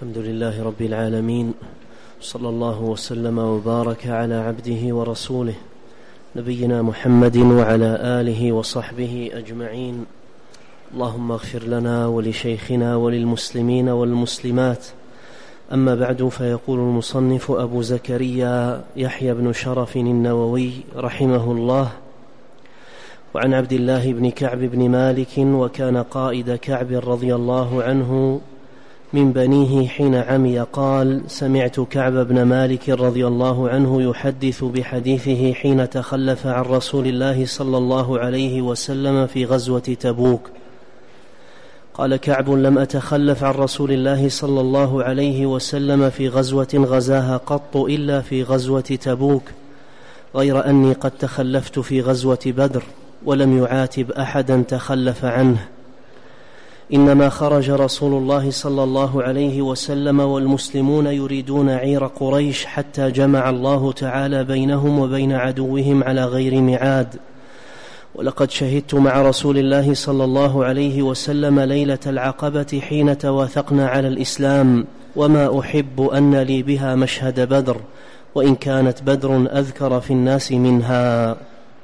الحمد لله رب العالمين، صلى الله وسلم وبارك على عبده ورسوله نبينا محمد وعلى آله وصحبه أجمعين. اللهم اغفر لنا ولشيخنا وللمسلمين والمسلمات. أما بعد، فيقول المصنف أبو زكريا يحيى بن شرف النووي رحمه الله: وعن عبد الله بن كعب بن مالك، وكان قائد كعب رضي الله عنه من بنيه حين عمي، قال: سمعت كعب بن مالك رضي الله عنه يحدث بحديثه حين تخلف عن رسول الله صلى الله عليه وسلم في غزوة تبوك. قال كعب: لم أتخلف عن رسول الله صلى الله عليه وسلم في غزوة غزاها قط إلا في غزوة تبوك، غير أني قد تخلفت في غزوة بدر، ولم يعاتب أحدا تخلف عنه. إنما خرج رسول الله صلى الله عليه وسلم والمسلمون يريدون عير قريش، حتى جمع الله تعالى بينهم وبين عدوهم على غير ميعاد. ولقد شهدت مع رسول الله صلى الله عليه وسلم ليلة العقبة حين تواثقنا على الإسلام، وما أحب أن لي بها مشهد بدر، وإن كانت بدر أذكر في الناس منها.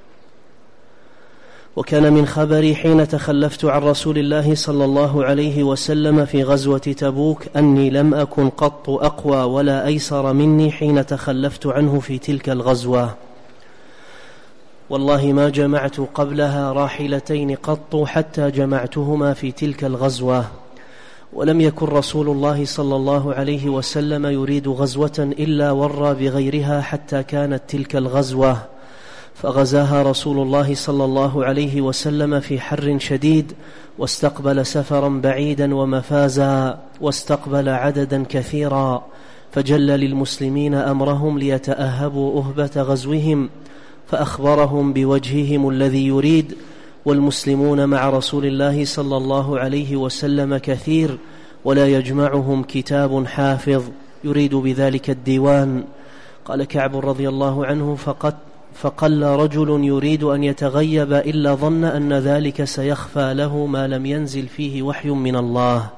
وكان من خبري حين تخلفت عن رسول الله صلى الله عليه وسلم في غزوة تبوك أني لم أكن قط أقوى ولا أيسر مني حين تخلفت عنه في تلك الغزوة. والله ما جمعت قبلها راحلتين قط حتى جمعتهما في تلك الغزوة. ولم يكن رسول الله صلى الله عليه وسلم يريد غزوة إلا ورى بغيرها حتى كانت تلك الغزوة، فغزاها رسول الله صلى الله عليه وسلم في حر شديد، واستقبل سفرا بعيدا ومفازا، واستقبل عددا كثيرا، فجل للمسلمين أمرهم ليتأهبوا أهبة غزوهم، فأخبرهم بوجههم الذي يريد. والمسلمون مع رسول الله صلى الله عليه وسلم كثير، ولا يجمعهم كتاب حافظ يريد بذلك الديوان. قال كعب رضي الله عنه: فقل رجل يريد أن يتغيب إلا ظن أن ذلك سيخفى له ما لم ينزل فيه وحي من الله.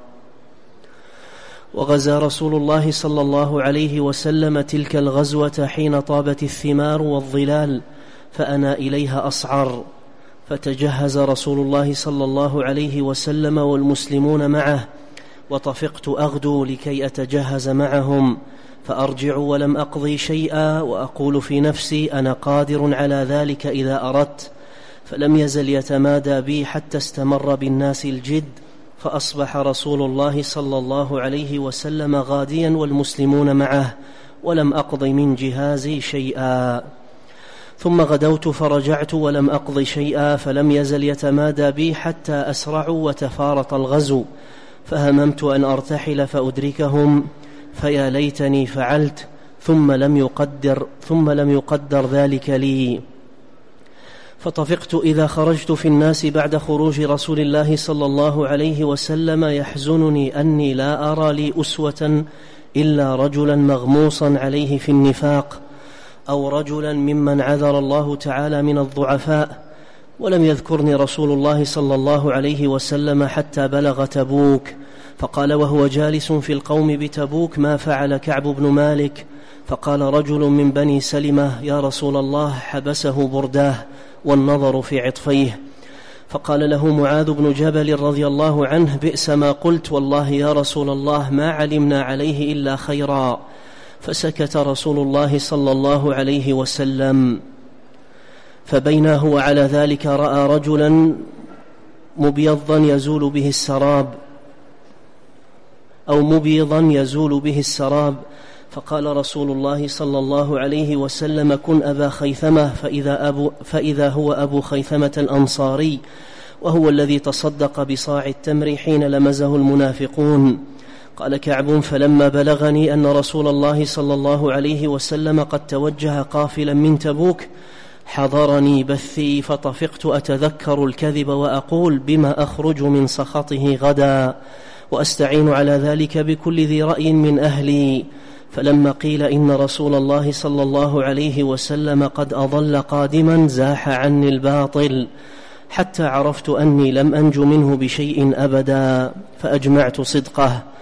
وغزا رسول الله صلى الله عليه وسلم تلك الغزوة حين طابت الثمار والظلال، فأنا إليها أصعر، فتجهز رسول الله صلى الله عليه وسلم والمسلمون معه، وطفقت أغدو لكي أتجهز معهم، فأرجع ولم أقضي شيئا، وأقول في نفسي: أنا قادر على ذلك إذا أردت. فلم يزل يتمادى بي حتى استمر بالناس الجد، فأصبح رسول الله صلى الله عليه وسلم غاديا والمسلمون معه، ولم أقض من جهازي شيئا. ثم غدوت فرجعت ولم أقض شيئا، فلم يزل يتمادى بي حتى أسرعوا وتفارط الغزو، فهممت أن أرتحل فأدركهم، فيا ليتني فعلت، ثم لم يقدر ذلك لي. فطفقت إذا خرجت في الناس بعد خروج رسول الله صلى الله عليه وسلم، يحزنني أني لا أرى لي أسوة إلا رجلا مغموصا عليه في النفاق، أو رجلا ممن عذر الله تعالى من الضعفاء. ولم يذكرني رسول الله صلى الله عليه وسلم حتى بلغ تبوك، فقال وهو جالس في القوم بتبوك: ما فعل كعب بن مالك؟ فقال رجل من بني سلمة: يا رسول الله، حبسه برداه والنظر في عطفيه. فقال له معاذ بن جبل رضي الله عنه: بئس ما قلت، والله يا رسول الله ما علمنا عليه إلا خيرا. فسكت رسول الله صلى الله عليه وسلم. فبينا هو على ذلك رأى رجلا مبيضا يزول به السراب، فقال رسول الله صلى الله عليه وسلم: كن أبا خيثمة، فإذا هو أبو خيثمة الأنصاري، وهو الذي تصدق بصاع التمر حين لمزه المنافقون. قال كعب: فلما بلغني أن رسول الله صلى الله عليه وسلم قد توجه قافلا من تبوك، حضرني بثي، فطفقت أتذكر الكذب وأقول: بما أخرج من سخطه غدا، وأستعين على ذلك بكل ذي رأي من أهلي. فلما قيل إن رسول الله صلى الله عليه وسلم قد أضل قادما، زاح عني الباطل، حتى عرفت أني لم أنج منه بشيء أبدا، فأجمعت صدقه.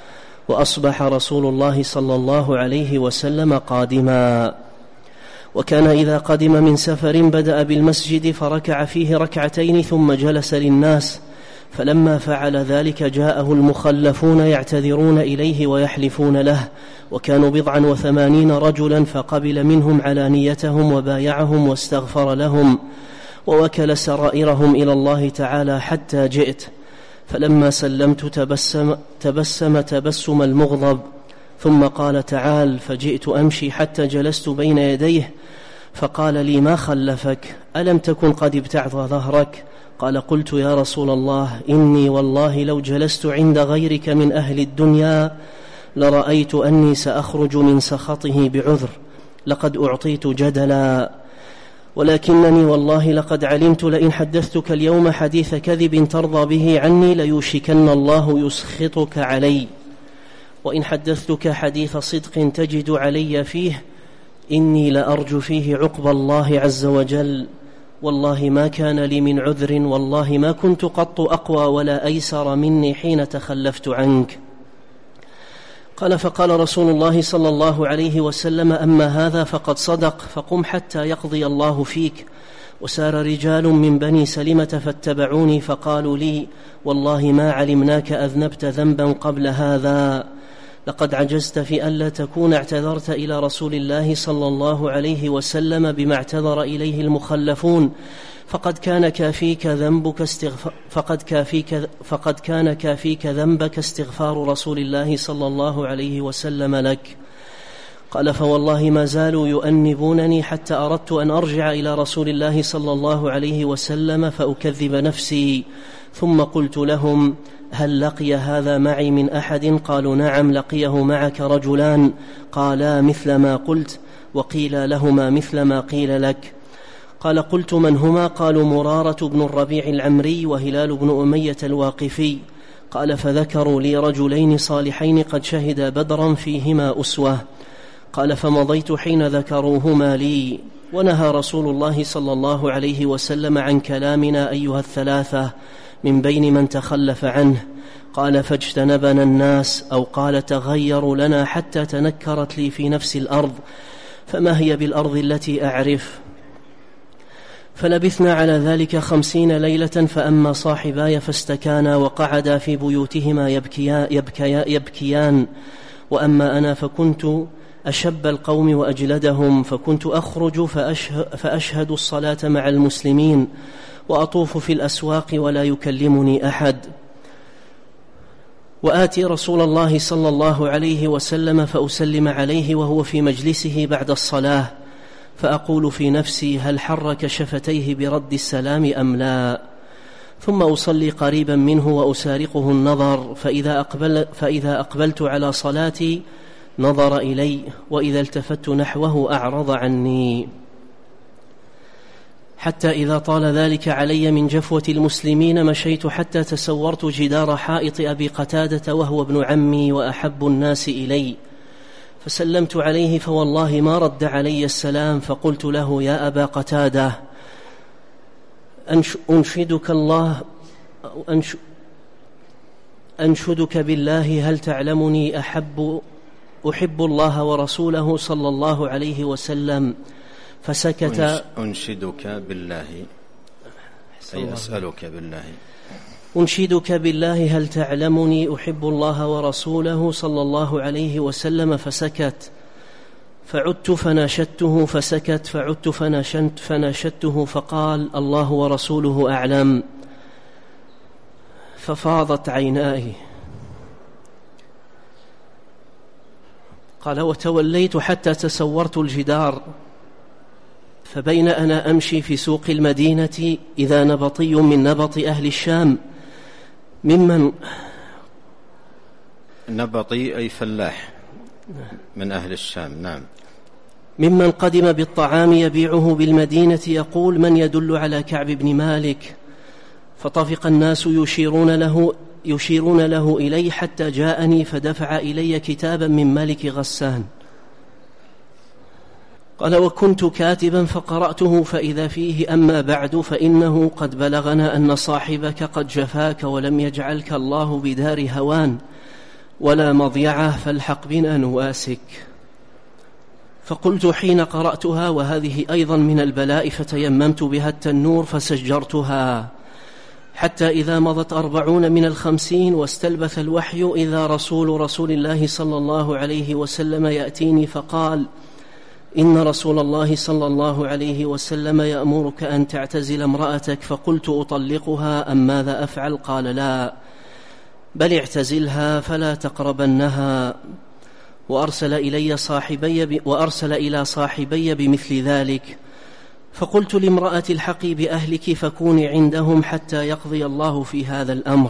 وأصبح رسول الله صلى الله عليه وسلم قادما. وكان إذا قدم من سفر بدأ بالمسجد فركع فيه ركعتين ثم جلس للناس، فلما فعل ذلك جاءه المخلفون يعتذرون إليه ويحلفون له، وكانوا 87 رجلا، فقبل منهم علانيتهم وبايعهم واستغفر لهم ووكل سرائرهم إلى الله تعالى حتى جئت. فلما سلمت تبسم تبسم المغضب، ثم قال تعال، فجئت أمشي حتى جلست بين يديه فقال لي ما خلفك؟ ألم تكن قد ابتعت ظهرك؟ قال قلت يا رسول الله إني والله لو جلست عند غيرك من أهل الدنيا لرأيت أني سأخرج من سخطه بعذر، لقد أعطيت جدلا، ولكنني والله لقد علمت لئن حدثتك اليوم حديث كذب ترضى به عني ليوشكن الله يسخطك علي، وإن حدثتك حديث صدق تجد علي فيه إني لأرجو فيه عقب الله عز وجل، والله ما كان لي من عذر، والله ما كنت قط أقوى ولا أيسر مني حين تخلفت عنك. قال فقال رسول الله صلى الله عليه وسلم أما هذا فقد صدق، فقم حتى يقضي الله فيك. وسار رجال من بني سلمة فاتبعوني فقالوا لي والله ما علمناك أذنبت ذنبا قبل هذا، لقد عجزت في ألا تكون اعتذرت إلى رسول الله صلى الله عليه وسلم بما اعتذر إليه المخلفون، فقد كان كافيك ذنبك استغفار رسول الله صلى الله عليه وسلم لك. قال فوالله ما زالوا يؤنبونني حتى أردت أن أرجع إلى رسول الله صلى الله عليه وسلم فأكذب نفسي، ثم قلت لهم هل لقي هذا معي من أحد؟ قالوا نعم لقيه معك رجلان، قالا مثل ما قلت، وقيل لهما مثل ما قيل لك. قال قلت من هما؟ قالوا مرارة بن الربيع العمري وهلال بن أمية الواقفي. قال فذكروا لي رجلين صالحين قد شهدا بدرا فيهما أسوة. قال فمضيت حين ذكروهما لي، ونهى رسول الله صلى الله عليه وسلم عن كلامنا أيها الثلاثة من بين من تخلف عنه. قال فاجتنبنا الناس، أو قال تغيروا لنا حتى تنكرت لي في نفس الأرض، فما هي بالأرض التي أعرف؟ فلبثنا على ذلك 50 ليلة، فأما صاحباي فاستكانا وقعدا في بيوتهما يبكيان، وأما أنا فكنت أشب القوم وأجلدهم، فكنت أخرج فأشهد الصلاة مع المسلمين وأطوف في الأسواق ولا يكلمني أحد، وآتي رسول الله صلى الله عليه وسلم فأسلم عليه وهو في مجلسه بعد الصلاة، فأقول في نفسي هل حرك شفتيه برد السلام أم لا؟ ثم أصلي قريبا منه وأسارقه النظر، فإذا أقبلت على صلاتي نظر إلي، وإذا التفت نحوه أعرض عني، حتى إذا طال ذلك علي من جفوة المسلمين مشيت حتى تسورت جدار حائط أبي قتادة وهو ابن عمي وأحب الناس إلي، فسلمت عليه فوالله ما رد علي السلام، فقلت له يا أبا قتادة أنشدك بالله هل تعلمني أحب الله ورسوله صلى الله عليه وسلم؟ فسكت. أنشدك بالله أي أسألك بالله. أنشدك بالله هل تعلمني أحب الله ورسوله صلى الله عليه وسلم؟ فسكت. فعدت فناشدته فسكت، فعدت فناشدته فقال الله ورسوله أعلم، ففاضت عيناي. قال وتوليت حتى تسورت الجدار، فبين أنا أمشي في سوق المدينة إذا نبطي من نبط أهل الشام ممن نبطي أي فلاح من أهل الشام، نعم، ممن قدم بالطعام يبيعه بالمدينة يقول من يدل على كعب بن مالك؟ فطفق الناس يشيرون له إلي حتى جاءني فدفع إلي كتابا من ملك غسان. قال وكنت كاتبا فقرأته فإذا فيه أما بعد فإنه قد بلغنا أن صاحبك قد جفاك ولم يجعلك الله بدار هوان، ولا مضيعة فالحق بنا نواسك. فقلت حين قرأتها: وهذه أيضا من البلاء، فتيممت بها التنور فسجرتها، حتى إذا مضت 40 من 50 واستلبث الوحي إذا رسول الله صلى الله عليه وسلم يأتيني فقال: إن رسول الله صلى الله عليه وسلم يأمرك أن تعتزل امرأتك. فقلت: أطلقها أم ماذا أفعل؟ قال: لا، بل اعتزلها فلا تقربنها. وأرسل إلى صاحبي بمثل ذلك. فقلت لامرأة: الحقي بأهلك فكوني عندهم حتى يقضي الله في هذا الأمر.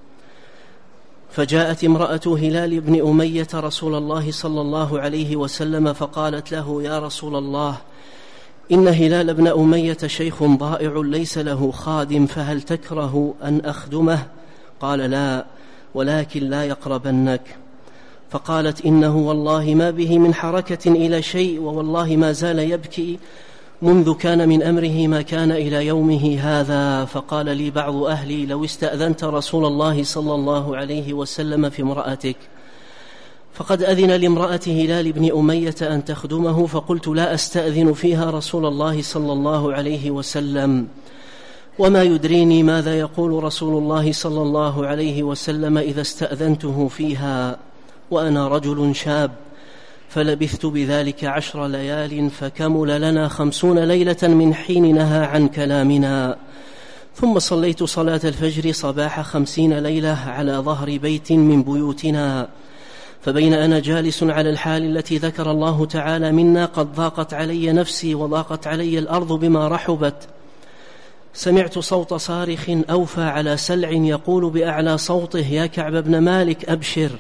فجاءت امرأة هلال بن أمية رسول الله صلى الله عليه وسلم فقالت له: يا رسول الله، إن هلال بن أمية شيخ ضائع ليس له خادم، فهل تكره أن أخدمه؟ قال: لا، ولكن لا يقربنك. فقالت: إنه والله ما به من حركة إلى شيء، ووالله ما زال يبكي منذ كان من أمره ما كان إلى يومه هذا. فقال لي بعض أهلي: لو استأذنت رسول الله صلى الله عليه وسلم في امرأتك. فقد أذن لامرأة هلال بن أمية أن تخدمه، فقلت: لا أستأذن فيها رسول الله صلى الله عليه وسلم، وما يدريني ماذا يقول رسول الله صلى الله عليه وسلم إذا استأذنته فيها، وأنا رجل شاب. فلبثت بذلك 10 ليال، فكمل لنا 50 ليلة من حين نهى عن كلامنا. ثم صليت صلاة الفجر صباح 50 ليلة على ظهر بيت من بيوتنا. فبين أنا جالس على الحال التي ذكر الله تعالى منا قد ضاقت علي نفسي وضاقت علي الأرض بما رحبت، سمعت صوت صارخ أوفى على سلع يقول بأعلى صوته: يا كعب بن مالك أبشر.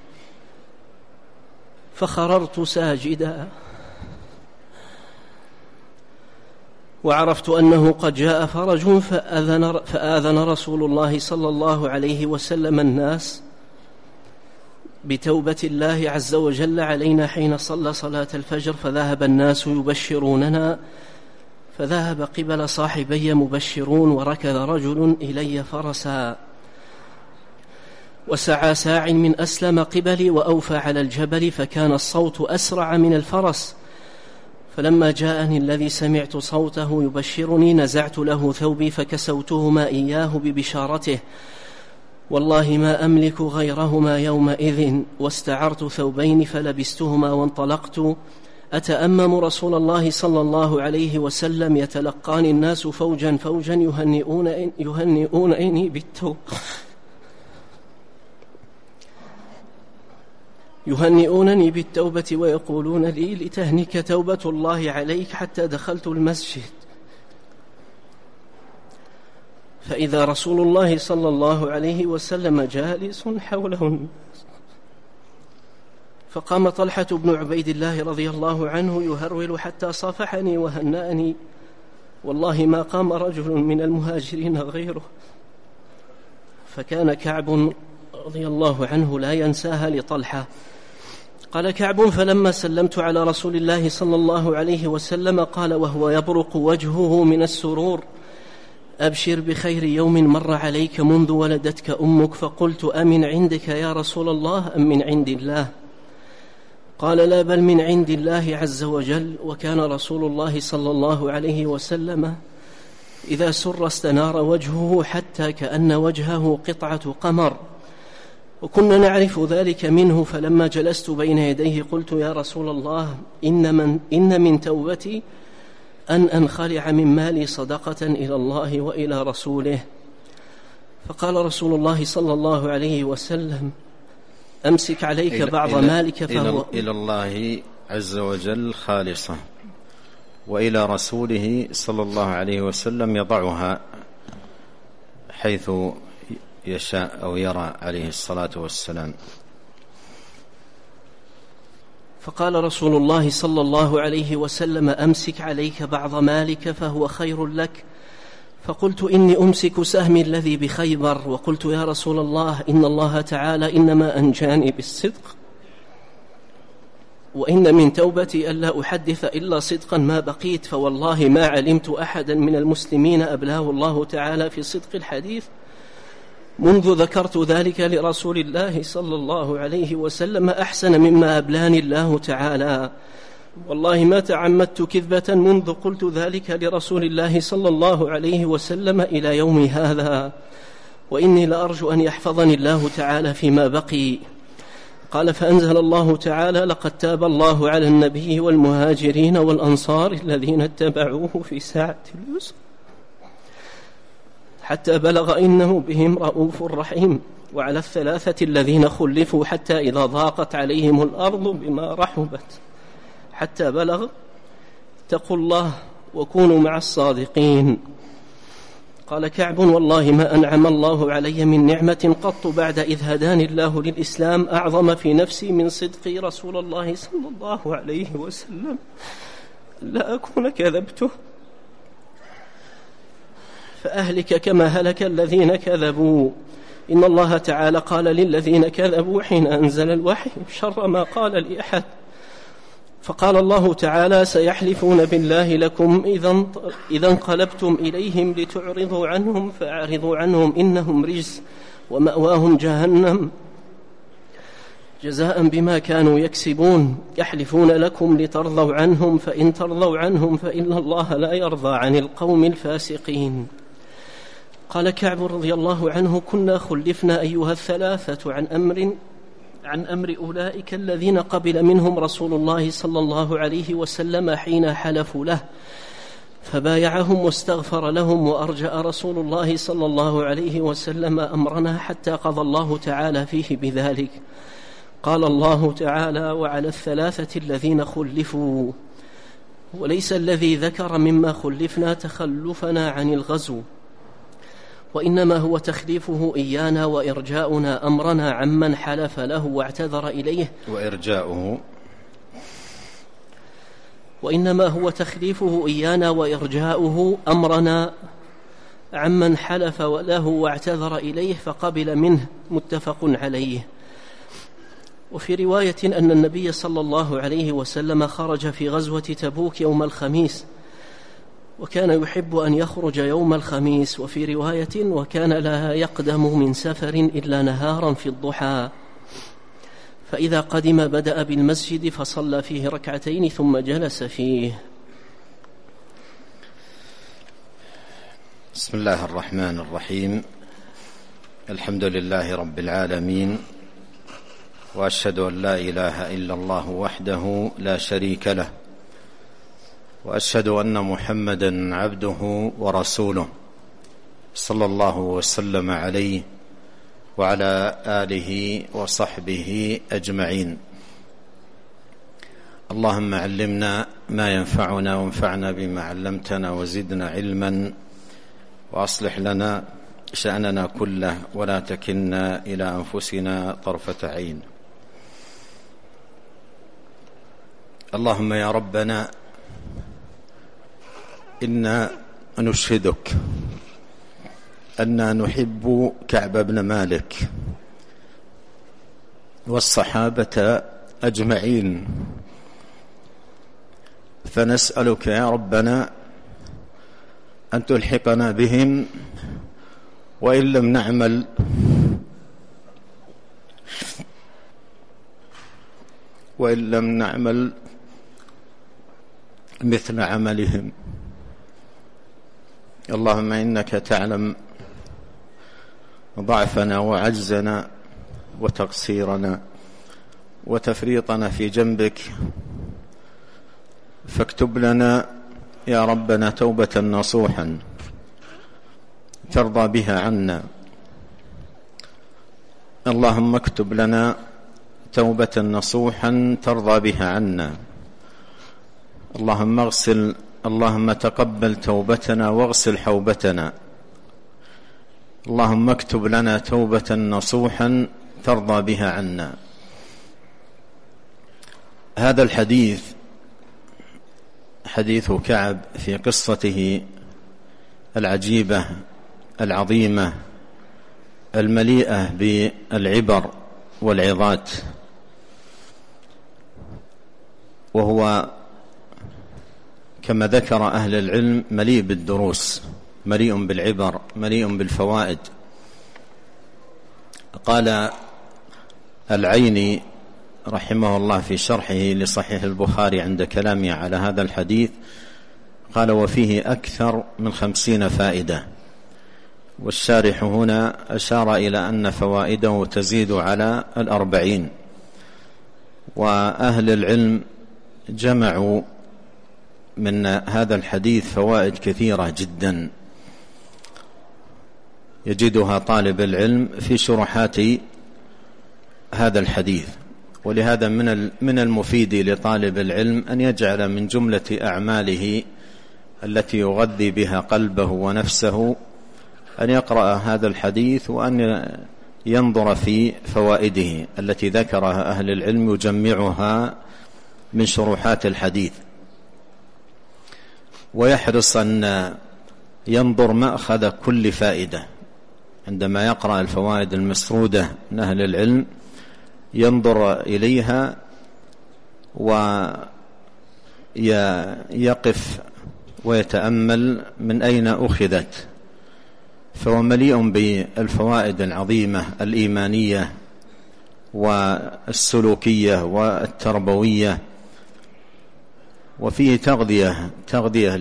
فخررت ساجدا، وعرفت أنه قد جاء فرج، فآذن رسول الله صلى الله عليه وسلم الناس بتوبة الله عز وجل علينا حين صلى صلاة الفجر. فذهب الناس يبشروننا، فذهب قبل صاحبي مبشرون، وركض رجل إلي فرسا، وسعى ساع من أسلم قبلي وأوفى على الجبل، فكان الصوت أسرع من الفرس. فلما جاءني الذي سمعت صوته يبشرني نزعت له ثوبي فكسوتهما إياه ببشارته، والله ما أملك غيرهما يومئذ، واستعرت ثوبين فلبستهما وانطلقت أتأمم رسول الله صلى الله عليه وسلم يتلقاني الناس فوجا فوجا يهنئونني بالتوبة ويقولون لي: لتهنك توبة الله عليك، حتى دخلت المسجد فإذا رسول الله صلى الله عليه وسلم جالس حوله الناس. فقام طلحة بن عبيد الله رضي الله عنه يهرول حتى صافحني وهنأني، والله ما قام رجل من المهاجرين غيره. فكان كعب رضي الله عنه لا ينساها لطلحة. قال كعب: فلما سلمت على رسول الله صلى الله عليه وسلم قال وهو يبرق وجهه من السرور: أبشر بخير يوم مر عليك منذ ولدتك أمك. فقلت: أمن عندك يا رسول الله أم من عند الله؟ قال: لا، بل من عند الله عز وجل. وكان رسول الله صلى الله عليه وسلم إذا سر استنار وجهه حتى كأن وجهه قطعة قمر، وكنا نعرف ذلك منه. فلما جلست بين يديه قلت: يا رسول الله، إن من توبتي أن أنخلع من مالي صدقة إلى الله وإلى رسوله. فقال رسول الله صلى الله عليه وسلم: أمسك عليك بعض مالك فهو إلى الله عز وجل خالصة، وإلى رسوله صلى الله عليه وسلم يضعها حيث يشاء أو يرى عليه الصلاة والسلام. فقال رسول الله صلى الله عليه وسلم: أمسك عليك بعض مالك فهو خير لك. فقلت: إني أمسك سهمي الذي بخيبر. وقلت: يا رسول الله، إن الله تعالى إنما أنجاني بالصدق، وإن من توبتي ألا أحدث إلا صدقا ما بقيت، فوالله ما علمت أحدا من المسلمين أبلاه الله تعالى في صدق الحديث منذ ذكرت ذلك لرسول الله صلى الله عليه وسلم أحسن مما أبلاني الله تعالى. والله ما تعمدت كذبة منذ قلت ذلك لرسول الله صلى الله عليه وسلم إلى يوم هذا، وإني لأرجو أن يحفظني الله تعالى فيما بقي. قال: فأنزل الله تعالى: لقد تاب الله على النبي والمهاجرين والأنصار الذين اتبعوه في ساعة اليسر حتى بلغ إنه بهم رؤوف رحيم، وعلى الثلاثة الذين خلفوا حتى إذا ضاقت عليهم الأرض بما رحبت حتى بلغ اتقوا الله وكونوا مع الصادقين. قال كعب: والله ما أنعم الله علي من نعمة قط بعد إذ هداني الله للإسلام أعظم في نفسي من صدقي رسول الله صلى الله عليه وسلم لا أكون كذبته فأهلك كما هلك الذين كذبوا. إن الله تعالى قال للذين كذبوا حين أنزل الوحي شر ما قال لأحد، فقال الله تعالى: سيحلفون بالله لكم إذا انقلبتم إليهم لتعرضوا عنهم فأعرضوا عنهم إنهم رجس ومأواهم جهنم جزاء بما كانوا يكسبون. يحلفون لكم لترضوا عنهم فإن ترضوا عنهم فإن الله لا يرضى عن القوم الفاسقين. قال كعب رضي الله عنه: كنا خلفنا أيها الثلاثة عن أمر أولئك الذين قبل منهم رسول الله صلى الله عليه وسلم حين حلفوا له، فبايعهم واستغفر لهم، وأرجأ رسول الله صلى الله عليه وسلم أمرنا حتى قضى الله تعالى فيه بذلك. قال الله تعالى: وعلى الثلاثة الذين خلفوا. وليس الذي ذكر مما خلفنا تخلفنا عن الغزو، وإنما هو تخليفه إيانا وإرجاؤنا أمرنا عمن حلف له واعتذر إليه، وإنما هو تخليفه إيانا وإرجاؤه أمرنا عمن حلف له واعتذر إليه فقبل منه، متفق عليه. وفي رواية أن النبي صلى الله عليه وسلم خرج في غزوة تبوك يوم الخميس، وكان يحب أن يخرج يوم الخميس. وفي رواية: وكان لا يقدم من سفر إلا نهارا في الضحى، فإذا قدم بدأ بالمسجد فصلى فيه ركعتين ثم جلس فيه. بسم الله الرحمن الرحيم. الحمد لله رب العالمين، وأشهد أن لا إله إلا الله وحده لا شريك له، وأشهد أن محمدا عبده ورسوله صلى الله وسلم عليه وعلى آله وصحبه أجمعين. اللهم علمنا ما ينفعنا وانفعنا بما علمتنا وزدنا علما، وأصلح لنا شأننا كله ولا تكلنا إلى أنفسنا طرفة عين. اللهم يا ربنا إنا نشهدك أننا نحب كعب بن مالك والصحابة أجمعين، فنسألك يا ربنا أن تلحقنا بهم وإن لم نعمل مثل عملهم. اللهم إنك تعلم ضعفنا وعجزنا وتقصيرنا وتفريطنا في جنبك، فاكتب لنا يا ربنا توبة نصوحا ترضى بها عنا. اللهم اكتب لنا توبة نصوحا ترضى بها عنا. اللهم تقبل توبتنا واغسل حوبتنا. اللهم اكتب لنا توبة نصوحا ترضى بها عنا. هذا الحديث حديث كعب في قصته العجيبة العظيمة المليئة بالعبر والعظات، وهو كما ذكر أهل العلم مليء بالدروس، مليء بالعبر، مليء بالفوائد. قال العيني رحمه الله في شرحه لصحيح البخاري عند كلامه على هذا الحديث، قال: وفيه أكثر من 50 فائدة. والشارح هنا أشار إلى أن فوائده تزيد على 40. وأهل العلم جمعوا من هذا الحديث فوائد كثيرة جدا يجدها طالب العلم في شروحات هذا الحديث. ولهذا من المفيد لطالب العلم أن يجعل من جملة أعماله التي يغذي بها قلبه ونفسه أن يقرأ هذا الحديث وأن ينظر في فوائده التي ذكرها أهل العلم يجمعها من شروحات الحديث، ويحرص أن ينظر مأخذ كل فائدة عندما يقرأ الفوائد المسرودة من أهل العلم، ينظر إليها ويقف ويتأمل من أين أخذت. فهو مليء بالفوائد العظيمة الإيمانية والسلوكية والتربوية، وفيه تغذية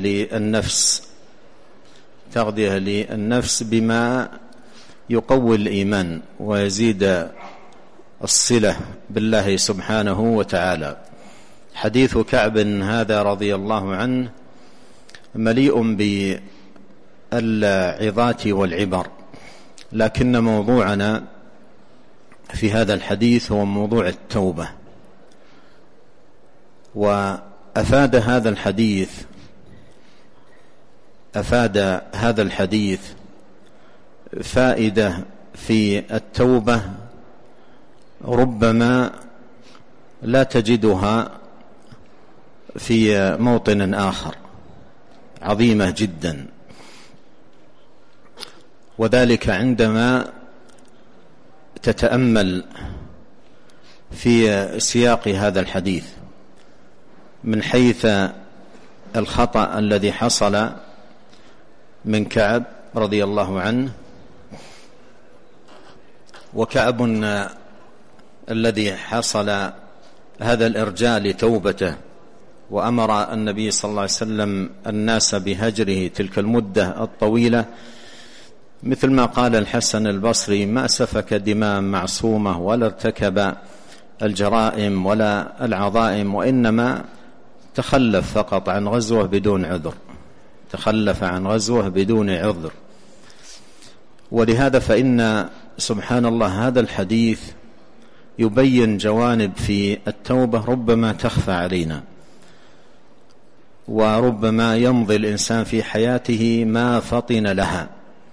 للنفس بما يقوي الإيمان ويزيد الصلة بالله سبحانه وتعالى. حديث كعب هذا رضي الله عنه مليء بالعظات والعبر، لكن موضوعنا في هذا الحديث هو موضوع التوبة. وأفاد هذا الحديث فائدة في التوبة ربما لا تجدها في موطن آخر، عظيمة جدا. وذلك عندما تتأمل في سياق هذا الحديث من حيث الخطأ الذي حصل من كعب رضي الله عنه. وكعب الذي حصل هذا الإرجاء لتوبته، وأمر النبي صلى الله عليه وسلم الناس بهجره تلك المدة الطويلة، مثل ما قال الحسن البصري: ما سفك دماء معصومة ولا ارتكب الجرائم ولا العظائم، وإنما تخلف فقط عن غزوة بدون عذر، تخلف عن غزوة بدون عذر. ولهذا فإن سبحان الله هذا الحديث يبين جوانب في التوبة ربما تخفى علينا، وربما يمضي الإنسان في حياته ما فطن لها.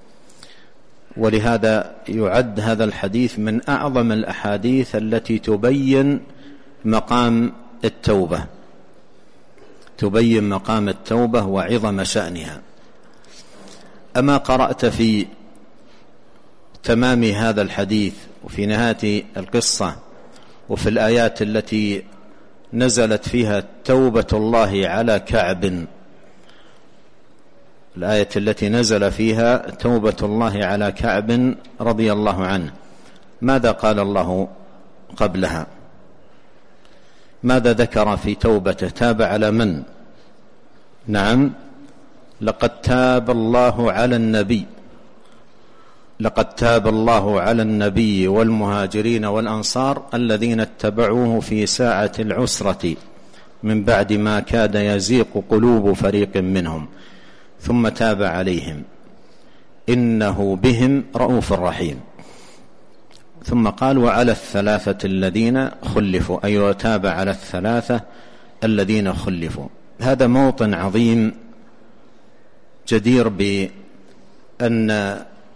ولهذا يعد هذا الحديث من أعظم الأحاديث التي تبين مقام التوبة، تبين مقام التوبة وعظم شأنها. أما قرأت في تمام هذا الحديث وفي نهاية القصة وفي الآيات التي نزلت فيها توبة الله على كعب، الآية التي نزل فيها توبة الله على كعب رضي الله عنه، ماذا قال الله قبلها؟ ماذا ذكر في توبته؟ تاب على من؟ نعم، لقد تاب الله على النبي والمهاجرين والأنصار الذين اتبعوه في ساعة العسرة من بعد ما كاد يزيغ قلوب فريق منهم ثم تاب عليهم إنه بهم رؤوف رحيم. ثم قال: وعلى الثلاثة الذين خلفوا، أي وتاب على الثلاثة الذين خلفوا. هذا موطن عظيم جدير بأن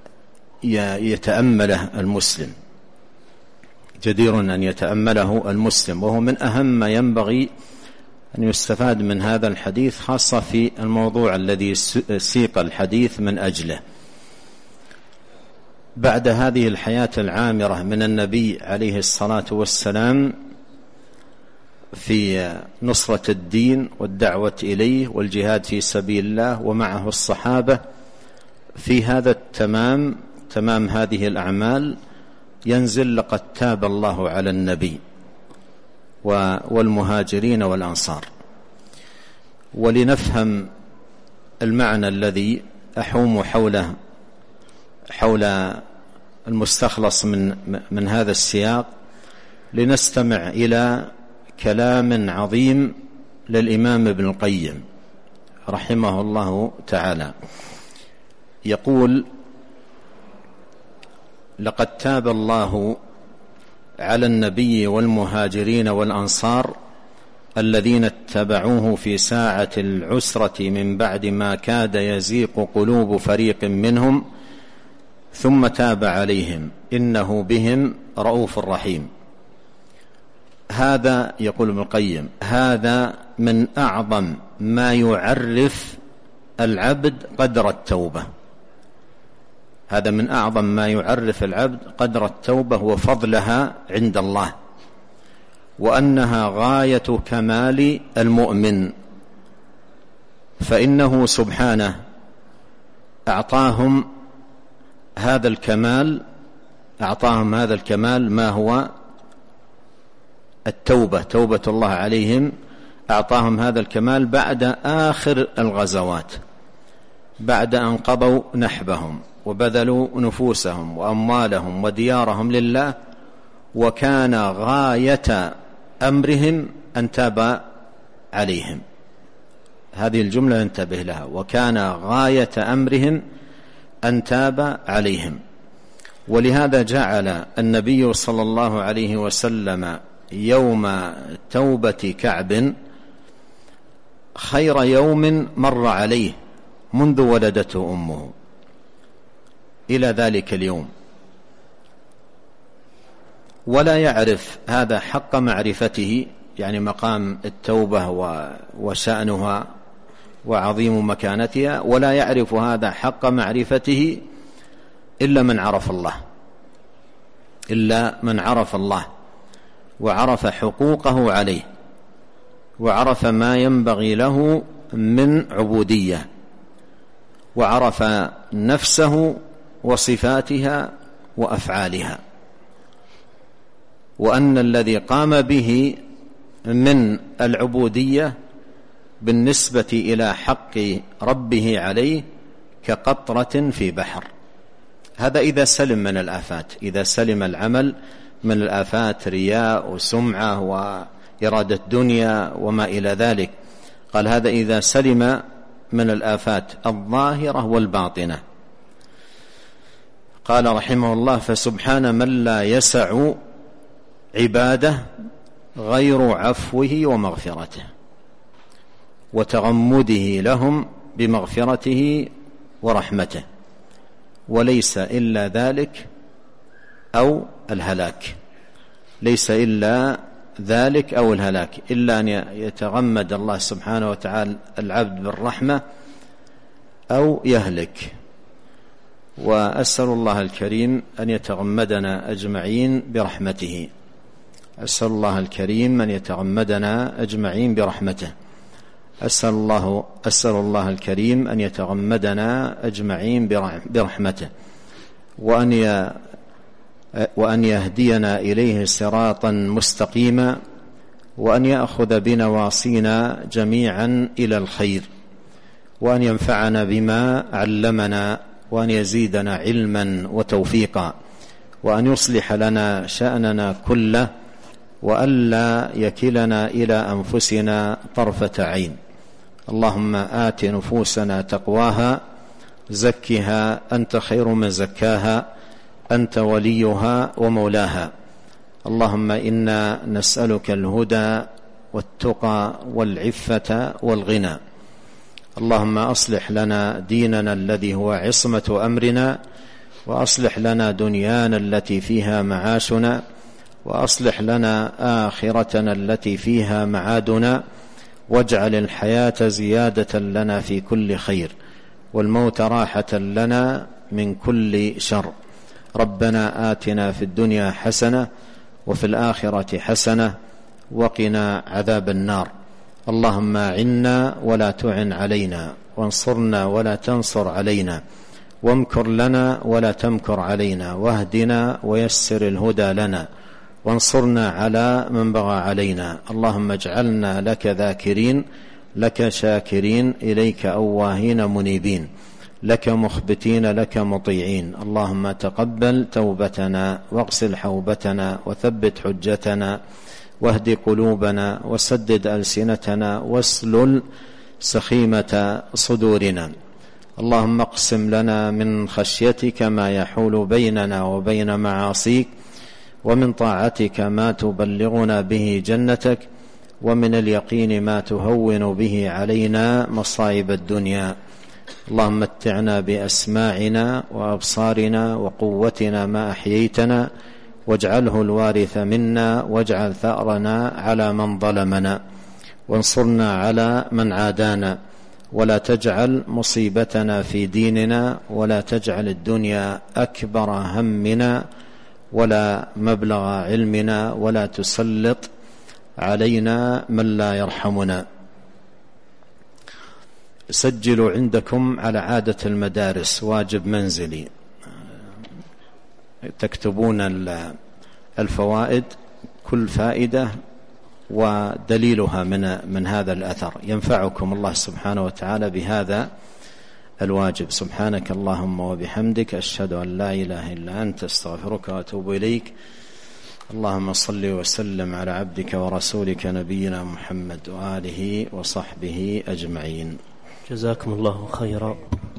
يتأمله المسلم، جدير أن يتأمله المسلم، وهو من أهم ما ينبغي أن يستفاد من هذا الحديث، خاصة في الموضوع الذي سيق الحديث من أجله. بعد هذه الحياة العامرة من النبي عليه الصلاة والسلام في نصرة الدين والدعوة إليه والجهاد في سبيل الله ومعه الصحابة، في هذا تمام هذه الأعمال ينزل لقد تاب الله على النبي والمهاجرين والأنصار. ولنفهم المعنى الذي أحوم حول المستخلص من هذا السياق، لنستمع إلى كلام عظيم للإمام ابن القيم رحمه الله تعالى. يقول: لقد تاب الله على النبي والمهاجرين والأنصار الذين اتبعوه في ساعة العسرة من بعد ما كاد يزيغ قلوب فريق منهم ثم تاب عليهم إنه بهم رؤوف رحيم. هذا يقول ابن القيم هذا من أعظم ما يعرف العبد قدر التوبة. هذا من أعظم ما يعرف العبد قدر التوبة وفضلها عند الله، وأنها غاية كمال المؤمن، فإنه سبحانه أعطاهم هذا الكمال ما هو التوبة، توبة الله عليهم. أعطاهم هذا الكمال بعد آخر الغزوات، بعد أن قضوا نحبهم وبذلوا نفوسهم وأموالهم وديارهم لله، وكان غاية أمرهم أن تاب عليهم. هذه الجملة انتبه لها: وكان غاية أمرهم أن تاب عليهم. ولهذا جعل النبي صلى الله عليه وسلم يوم توبة كعب خير يوم مر عليه منذ ولدته أمه إلى ذلك اليوم، ولا يعرف هذا حق معرفته، يعني مقام التوبة وشأنها وعظيم مكانتها، ولا يعرف هذا حق معرفته إلا من عرف الله وعرف حقوقه عليه، وعرف ما ينبغي له من عبودية، وعرف نفسه وصفاتها وأفعالها، وأن الذي قام به من العبودية بالنسبة إلى حق ربه عليه كقطرة في بحر. هذا إذا سلم من الآفات، إذا سلم العمل من الآفات، رياء وسمعة وإرادة دنيا وما إلى ذلك. قال هذا إذا سلم من الآفات الظاهرة والباطنة. قال رحمه الله: فسبحان من لا يسع عباده غير عفوه ومغفرته وتغمده لهم بمغفرته ورحمته، وليس إلا ذلك أو الهلاك. ليس إلا ذلك أو الهلاك، إلا أن يتغمد الله سبحانه وتعالى العبد بالرحمة أو يهلك. وأسأل الله الكريم أن يتغمدنا أجمعين برحمته. أسأل الله الكريم أن يتغمدنا أجمعين برحمته. أسأل الله الكريم أن يتغمدنا أجمعين برحمته، وأن يهدينا إليه صراطا مستقيما، وأن يأخذ بنواصينا جميعا إلى الخير، وأن ينفعنا بما علمنا، وأن يزيدنا علما وتوفيقا، وأن يصلح لنا شأننا كله، وألا يكلنا إلى أنفسنا طرفة عين. اللهم آت نفوسنا تقواها، زكها أنت خير من زكاها، أنت وليها ومولاها. اللهم إنا نسألك الهدى والتقى والعفة والغنى. اللهم أصلح لنا ديننا الذي هو عصمة أمرنا، وأصلح لنا دنيانا التي فيها معاشنا، وأصلح لنا آخرتنا التي فيها معادنا، واجعل الحياة زيادة لنا في كل خير، والموت راحة لنا من كل شر. ربنا آتنا في الدنيا حسنة وفي الآخرة حسنة وقنا عذاب النار. اللهم أعنا ولا تعن علينا، وانصرنا ولا تنصر علينا، وامكر لنا ولا تمكر علينا، واهدنا ويسر الهدى لنا، وانصرنا على من بغى علينا. اللهم اجعلنا لك ذاكرين، لك شاكرين، إليك أواهين منيبين، لك مخبتين، لك مطيعين. اللهم تقبل توبتنا، واغسل حوبتنا، وثبت حجتنا، واهد قلوبنا، وسدد ألسنتنا، واسلل سخيمة صدورنا. اللهم اقسم لنا من خشيتك ما يحول بيننا وبين معاصيك، ومن طاعتك ما تبلغنا به جنتك، ومن اليقين ما تهون به علينا مصائب الدنيا. اللهم متعنا بأسماعنا وأبصارنا وقوتنا ما أحييتنا، واجعله الوارث منا، واجعل ثأرنا على من ظلمنا، وانصرنا على من عادانا، ولا تجعل مصيبتنا في ديننا، ولا تجعل الدنيا أكبر همنا ولا مبلغ علمنا، ولا تسلط علينا من لا يرحمنا. سجلوا عندكم على عادة المدارس واجب منزلي، تكتبون الفوائد، كل فائدة ودليلها من هذا الأثر، ينفعكم الله سبحانه وتعالى بهذا الواجب. سبحانك اللهم وبحمدك، أشهد أن لا إله إلا أنت، استغفرك وأتوب إليك. اللهم صل وسلم على عبدك ورسولك نبينا محمد وآله وصحبه أجمعين. جزاكم الله خيرا.